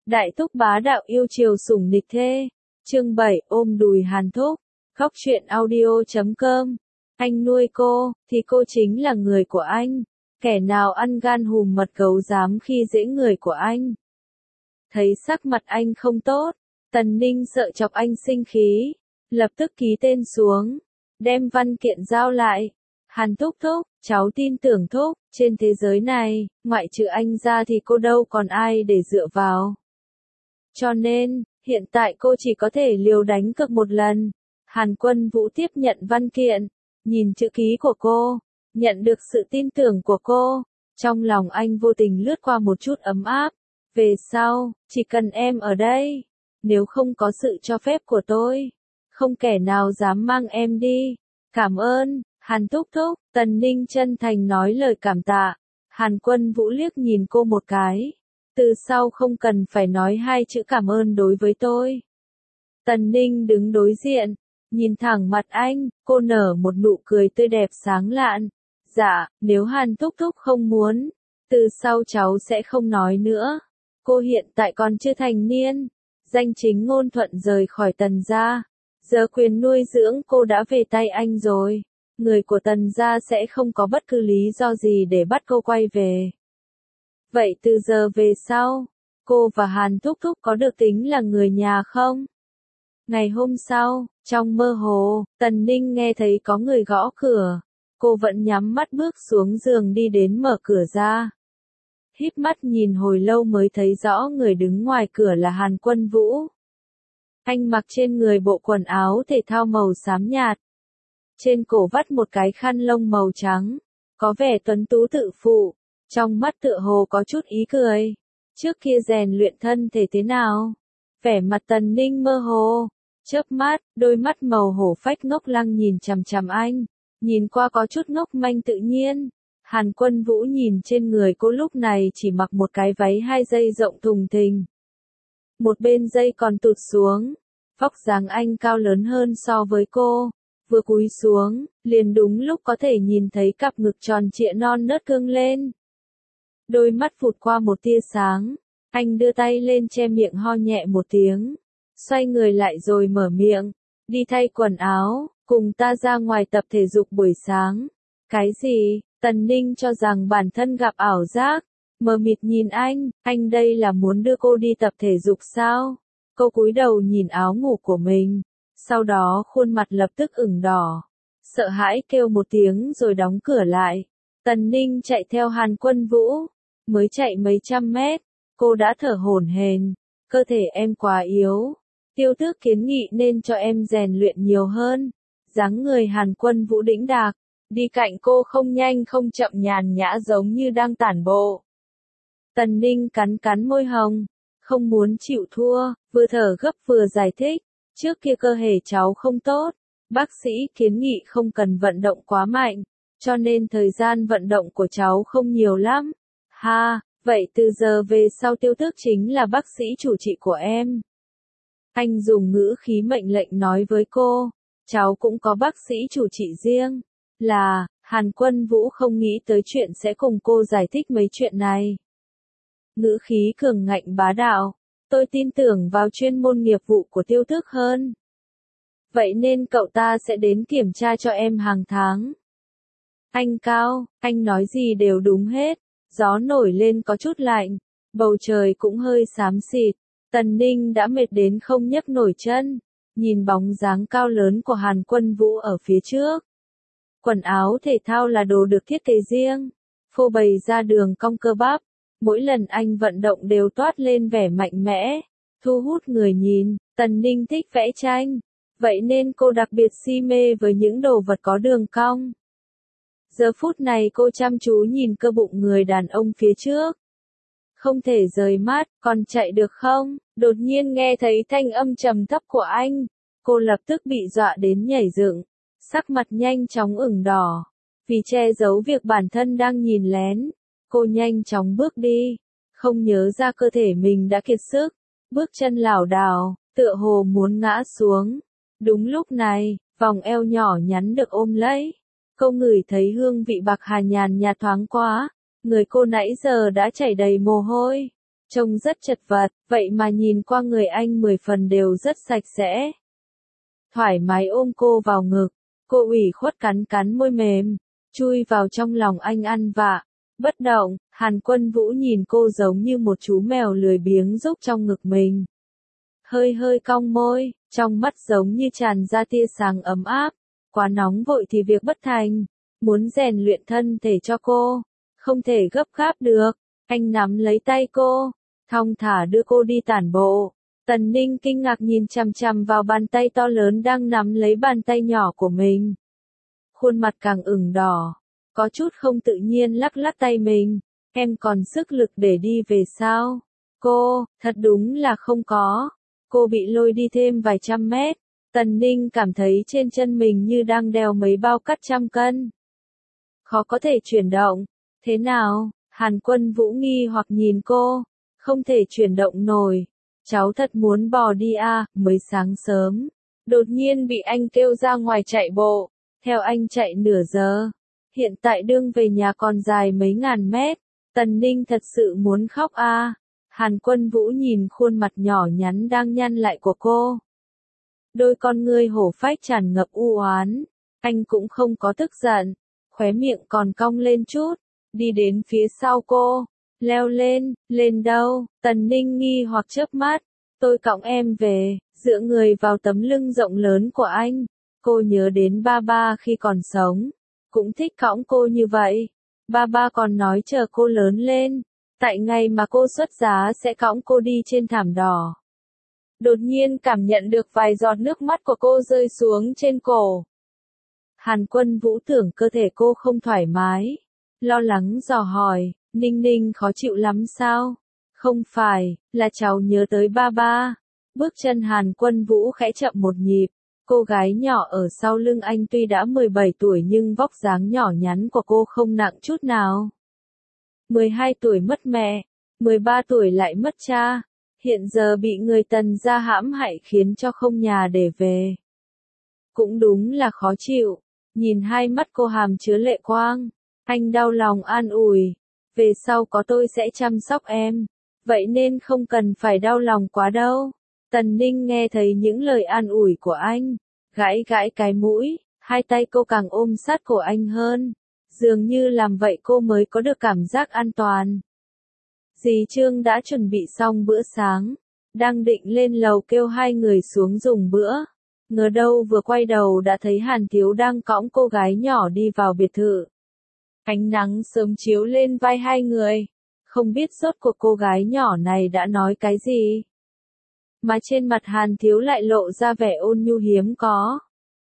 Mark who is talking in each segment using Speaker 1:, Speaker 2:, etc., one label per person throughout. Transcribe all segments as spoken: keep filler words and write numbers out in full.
Speaker 1: Đại thúc bá đạo yêu chiều sủng nịch thê. Chương bảy ôm đùi Hàn Thúc. Góc truyện audio chấm com. Anh nuôi cô, thì cô chính là người của anh. Kẻ nào ăn gan hùm mật gấu dám khi dễ người của anh. Thấy sắc mặt anh không tốt, Tần Ninh sợ chọc anh sinh khí. Lập tức ký tên xuống, đem văn kiện giao lại. Hàn Thúc thúc, cháu tin tưởng thúc, trên thế giới này, ngoại trừ anh ra thì cô đâu còn ai để dựa vào. Cho nên, hiện tại cô chỉ có thể liều đánh cược một lần. Hàn Quân Vũ tiếp nhận văn kiện, nhìn chữ ký của cô, nhận được sự tin tưởng của cô. Trong lòng anh vô tình lướt qua một chút ấm áp. Về sau, chỉ cần em ở đây, nếu không có sự cho phép của tôi, không kẻ nào dám mang em đi. Cảm ơn, Hàn Thúc thúc, Tần Ninh chân thành nói lời cảm tạ. Hàn Quân Vũ liếc nhìn cô một cái. Từ sau không cần phải nói hai chữ cảm ơn đối với tôi. Tần Ninh đứng đối diện, nhìn thẳng mặt anh, cô nở một nụ cười tươi đẹp sáng lạn. Dạ, nếu Hàn Thúc thúc không muốn, từ sau cháu sẽ không nói nữa. Cô hiện tại còn chưa thành niên, danh chính ngôn thuận rời khỏi Tần gia. Giờ quyền nuôi dưỡng cô đã về tay anh rồi. Người của Tần gia sẽ không có bất cứ lý do gì để bắt cô quay về. Vậy từ giờ về sau, cô và Hàn Thúc thúc có được tính là người nhà không? Ngày hôm sau, trong mơ hồ, Tần Ninh nghe thấy có người gõ cửa. Cô vẫn nhắm mắt bước xuống giường đi đến mở cửa ra. Híp mắt nhìn hồi lâu mới thấy rõ người đứng ngoài cửa là Hàn Quân Vũ. Anh mặc trên người bộ quần áo thể thao màu xám nhạt. Trên cổ vắt một cái khăn lông màu trắng, có vẻ tuấn tú tự phụ, trong mắt tựa hồ có chút ý cười. Trước kia rèn luyện thân thể thế nào? Vẻ mặt Tần Ninh mơ hồ, chớp mắt, đôi mắt màu hổ phách ngốc lăng nhìn chằm chằm anh, nhìn qua có chút ngốc manh tự nhiên. Hàn Quân Vũ nhìn trên người cô lúc này chỉ mặc một cái váy hai dây rộng thùng thình. Một bên dây còn tụt xuống, vóc dáng anh cao lớn hơn so với cô. Vừa cúi xuống, liền đúng lúc có thể nhìn thấy cặp ngực tròn trịa non nớt cương lên. Đôi mắt phụt qua một tia sáng, anh đưa tay lên che miệng ho nhẹ một tiếng, xoay người lại rồi mở miệng, đi thay quần áo, cùng ta ra ngoài tập thể dục buổi sáng. Cái gì? Tần Ninh cho rằng bản thân gặp ảo giác, mờ mịt nhìn anh, anh đây là muốn đưa cô đi tập thể dục sao? Cô cúi đầu nhìn áo ngủ của mình. Sau đó khuôn mặt lập tức ửng đỏ, sợ hãi kêu một tiếng rồi đóng cửa lại. Tần Ninh chạy theo Hàn Quân Vũ, mới chạy mấy trăm mét, cô đã thở hổn hển, cơ thể em quá yếu, Tiêu Tước kiến nghị nên cho em rèn luyện nhiều hơn. Dáng người Hàn Quân Vũ đĩnh đạc, đi cạnh cô không nhanh không chậm nhàn nhã giống như đang tản bộ. Tần Ninh cắn cắn môi hồng, không muốn chịu thua, vừa thở gấp vừa giải thích. Trước kia cơ thể cháu không tốt, bác sĩ kiến nghị không cần vận động quá mạnh, cho nên thời gian vận động của cháu không nhiều lắm. Ha, vậy từ giờ về sau Tiêu Tước chính là bác sĩ chủ trị của em. Anh dùng ngữ khí mệnh lệnh nói với cô, cháu cũng có bác sĩ chủ trị riêng. Là, Hàn Quân Vũ không nghĩ tới chuyện sẽ cùng cô giải thích mấy chuyện này. Ngữ khí cường ngạnh bá đạo. Tôi tin tưởng vào chuyên môn nghiệp vụ của Tiêu Tước hơn. Vậy nên cậu ta sẽ đến kiểm tra cho em hàng tháng. Anh Cao, anh nói gì đều đúng hết. Gió nổi lên có chút lạnh, bầu trời cũng hơi xám xịt. Tần Ninh đã mệt đến không nhấc nổi chân, nhìn bóng dáng cao lớn của Hàn Quân Vũ ở phía trước. Quần áo thể thao là đồ được thiết kế riêng, phô bày ra đường cong cơ bắp. Mỗi lần anh vận động đều toát lên vẻ mạnh mẽ, thu hút người nhìn. Tần Ninh thích vẽ tranh, vậy nên cô đặc biệt si mê với những đồ vật có đường cong. Giờ phút này cô chăm chú nhìn cơ bụng người đàn ông phía trước. Không thể rời mắt, còn chạy được không? Đột nhiên nghe thấy thanh âm trầm thấp của anh, cô lập tức bị dọa đến nhảy dựng, sắc mặt nhanh chóng ửng đỏ. Vì che giấu việc bản thân đang nhìn lén, cô nhanh chóng bước đi, không nhớ ra cơ thể mình đã kiệt sức, bước chân lảo đảo, tựa hồ muốn ngã xuống. Đúng lúc này, vòng eo nhỏ nhắn được ôm lấy. Cô ngửi thấy hương vị bạc hà nhàn nhạt thoáng quá, người cô nãy giờ đã chảy đầy mồ hôi. trông rất chật vật, vậy mà nhìn qua người anh mười phần đều rất sạch sẽ. Thoải mái ôm cô vào ngực, cô ủy khuất cắn cắn môi mềm, chui vào trong lòng anh ăn vạ, bất động. Hàn Quân Vũ nhìn cô giống như một chú mèo lười biếng rúc trong ngực mình. Hơi hơi cong môi, trong mắt giống như tràn ra tia sáng ấm áp, quá nóng vội thì việc bất thành, muốn rèn luyện thân thể cho cô, không thể gấp gáp được. Anh nắm lấy tay cô, thong thả đưa cô đi tản bộ. Tần Ninh kinh ngạc nhìn chằm chằm vào bàn tay to lớn đang nắm lấy bàn tay nhỏ của mình. Khuôn mặt càng ửng đỏ, có chút không tự nhiên lắc lắc tay mình. Em còn sức lực để đi về sao? Cô, thật đúng là không có. Cô bị lôi đi thêm vài trăm mét. Tần Ninh cảm thấy trên chân mình như đang đeo mấy bao cắt trăm cân. Khó có thể chuyển động. Thế nào? Hàn Quân Vũ nghi hoặc nhìn cô. Không thể chuyển động nổi. Cháu thật muốn bò đi à, mới sáng sớm. Đột nhiên bị anh kêu ra ngoài chạy bộ. Theo anh chạy nửa giờ. Hiện tại đương về nhà còn dài mấy ngàn mét. Tần Ninh thật sự muốn khóc à. Hàn Quân Vũ nhìn khuôn mặt nhỏ nhắn đang nhăn lại của cô. Đôi con ngươi hổ phách tràn ngập u oán. Anh cũng không có tức giận. Khóe miệng còn cong lên chút. Đi đến phía sau cô. Leo lên, lên đâu? Tần Ninh nghi hoặc chớp mắt. Tôi cõng em về, dựa người vào tấm lưng rộng lớn của anh. Cô nhớ đến ba ba khi còn sống. Cũng thích cõng cô như vậy. Ba ba còn nói chờ cô lớn lên. Tại ngày mà cô xuất giá sẽ cõng cô đi trên thảm đỏ. Đột nhiên cảm nhận được vài giọt nước mắt của cô rơi xuống trên cổ. Hàn Quân Vũ tưởng cơ thể cô không thoải mái. Lo lắng dò hỏi, Ninh Ninh khó chịu lắm sao? Không phải, là cháu nhớ tới ba ba. Bước chân Hàn Quân Vũ khẽ chậm một nhịp. Cô gái nhỏ ở sau lưng anh tuy đã mười bảy tuổi nhưng vóc dáng nhỏ nhắn của cô không nặng chút nào. mười hai tuổi mất mẹ, mười ba tuổi lại mất cha, hiện giờ bị người Tần gia hãm hại khiến cho không nhà để về. Cũng đúng là khó chịu, nhìn hai mắt cô hàm chứa lệ quang, anh đau lòng an ủi, về sau có tôi sẽ chăm sóc em, vậy nên không cần phải đau lòng quá đâu. Tần Ninh nghe thấy những lời an ủi của anh, gãi gãi cái mũi, hai tay cô càng ôm sát cổ anh hơn. Dường như làm vậy cô mới có được cảm giác an toàn. Dì Trương đã chuẩn bị xong bữa sáng, đang định lên lầu kêu hai người xuống dùng bữa. Ngờ đâu vừa quay đầu đã thấy Hàn Thiếu đang cõng cô gái nhỏ đi vào biệt thự. Ánh nắng sớm chiếu lên vai hai người, không biết rốt cuộc cô gái nhỏ này đã nói cái gì. Mà trên mặt Hàn Thiếu lại lộ ra vẻ ôn nhu hiếm có.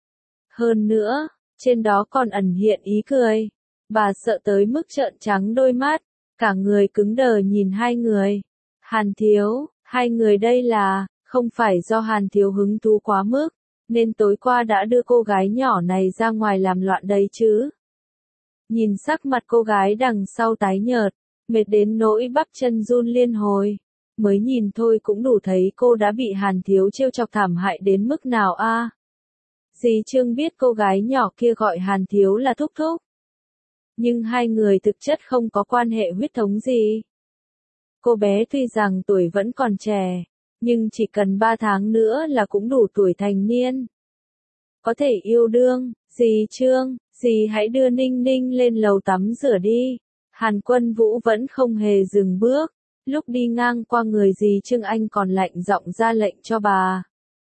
Speaker 1: Hơn nữa, trên đó còn ẩn hiện ý cười. Bà sợ tới mức trợn trắng đôi mắt, cả người cứng đờ nhìn hai người. Hàn Thiếu, hai người đây là, không phải do Hàn Thiếu hứng thú quá mức, nên tối qua đã đưa cô gái nhỏ này ra ngoài làm loạn đây chứ. Nhìn sắc mặt cô gái đằng sau tái nhợt, mệt đến nỗi bắp chân run liên hồi. Mới nhìn thôi cũng đủ thấy cô đã bị Hàn Thiếu trêu chọc thảm hại đến mức nào a. À? Dì Trương biết cô gái nhỏ kia gọi Hàn Thiếu là thúc thúc. Nhưng hai người thực chất không có quan hệ huyết thống gì. Cô bé tuy rằng tuổi vẫn còn trẻ, nhưng chỉ cần ba tháng nữa là cũng đủ tuổi thành niên. Có thể yêu đương, dì Trương, dì hãy đưa Ninh Ninh lên lầu tắm rửa đi. Hàn Quân Vũ vẫn không hề dừng bước, lúc đi ngang qua người dì Trương anh còn lạnh giọng ra lệnh cho bà.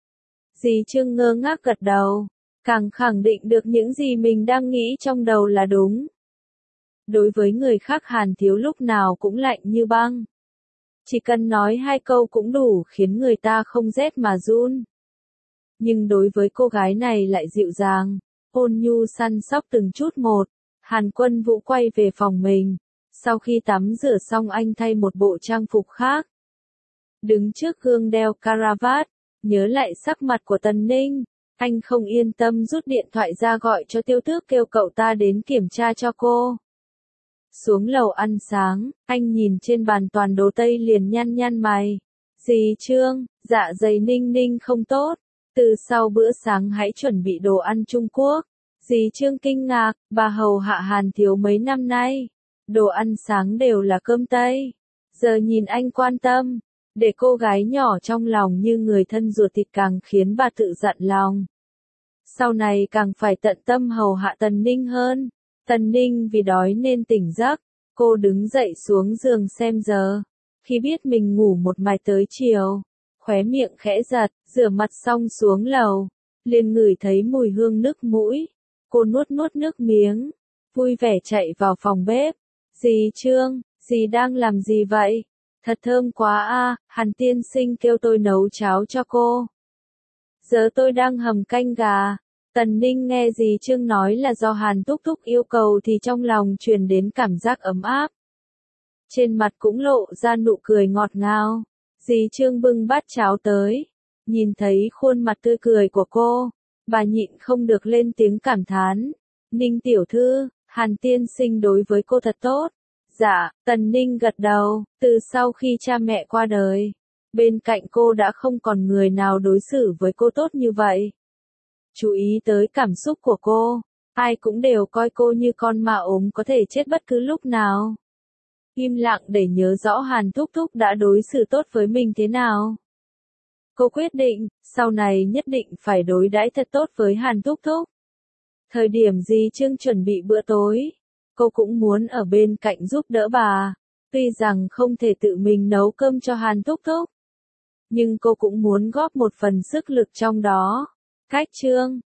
Speaker 1: Dì Trương ngơ ngác gật đầu, càng khẳng định được những gì mình đang nghĩ trong đầu là đúng. Đối với người khác Hàn Thiếu lúc nào cũng lạnh như băng. Chỉ cần nói hai câu cũng đủ khiến người ta không rét mà run. Nhưng đối với cô gái này lại dịu dàng, ôn nhu săn sóc từng chút một. Hàn Quân Vũ quay về phòng mình. Sau khi tắm rửa xong anh thay một bộ trang phục khác. Đứng trước gương đeo caravat, nhớ lại sắc mặt của Tần Ninh. Anh không yên tâm rút điện thoại ra gọi cho Tiêu Tước kêu cậu ta đến kiểm tra cho cô. Xuống lầu ăn sáng, anh nhìn trên bàn toàn đồ Tây liền nhăn nhăn mày. Dì Trương, dạ dày Ninh Ninh không tốt. Từ sau bữa sáng hãy chuẩn bị đồ ăn Trung Quốc. Dì Trương kinh ngạc, bà hầu hạ Hàn Thiếu mấy năm nay. Đồ ăn sáng đều là cơm Tây. Giờ nhìn anh quan tâm, để cô gái nhỏ trong lòng như người thân ruột thịt càng khiến bà tự dặn lòng. Sau này càng phải tận tâm hầu hạ Tần Ninh hơn. Tần Ninh vì đói nên tỉnh giấc, cô đứng dậy xuống giường xem giờ. Khi biết mình ngủ một mạch tới chiều, khóe miệng khẽ giật, rửa mặt xong xuống lầu, liền ngửi thấy mùi hương nước mũi. Cô nuốt nuốt nước miếng, vui vẻ chạy vào phòng bếp. Dì Trương, dì đang làm gì vậy? Thật thơm quá a, Hàn tiên sinh kêu tôi nấu cháo cho cô. Giờ tôi đang hầm canh gà. Tần Ninh nghe dì Trương nói là do Hàn Thúc Thúc yêu cầu thì trong lòng truyền đến cảm giác ấm áp. Trên mặt cũng lộ ra nụ cười ngọt ngào. Dì Trương bưng bát cháo tới. Nhìn thấy khuôn mặt tươi cười của cô, bà nhịn không được lên tiếng cảm thán. Ninh tiểu thư, Hàn tiên sinh đối với cô thật tốt. Dạ, Tần Ninh gật đầu, từ sau khi cha mẹ qua đời, bên cạnh cô đã không còn người nào đối xử với cô tốt như vậy. Chú ý tới cảm xúc của cô, ai cũng đều coi cô như con ma ốm có thể chết bất cứ lúc nào. Im lặng để nhớ rõ Hàn Thúc Thúc đã đối xử tốt với mình thế nào. Cô quyết định, sau này nhất định phải đối đãi thật tốt với Hàn Thúc Thúc. Thời điểm dì Trương chuẩn bị bữa tối, cô cũng muốn ở bên cạnh giúp đỡ bà. Tuy rằng không thể tự mình nấu cơm cho Hàn Thúc Thúc, nhưng cô cũng muốn góp một phần sức lực trong đó. Cách Trương,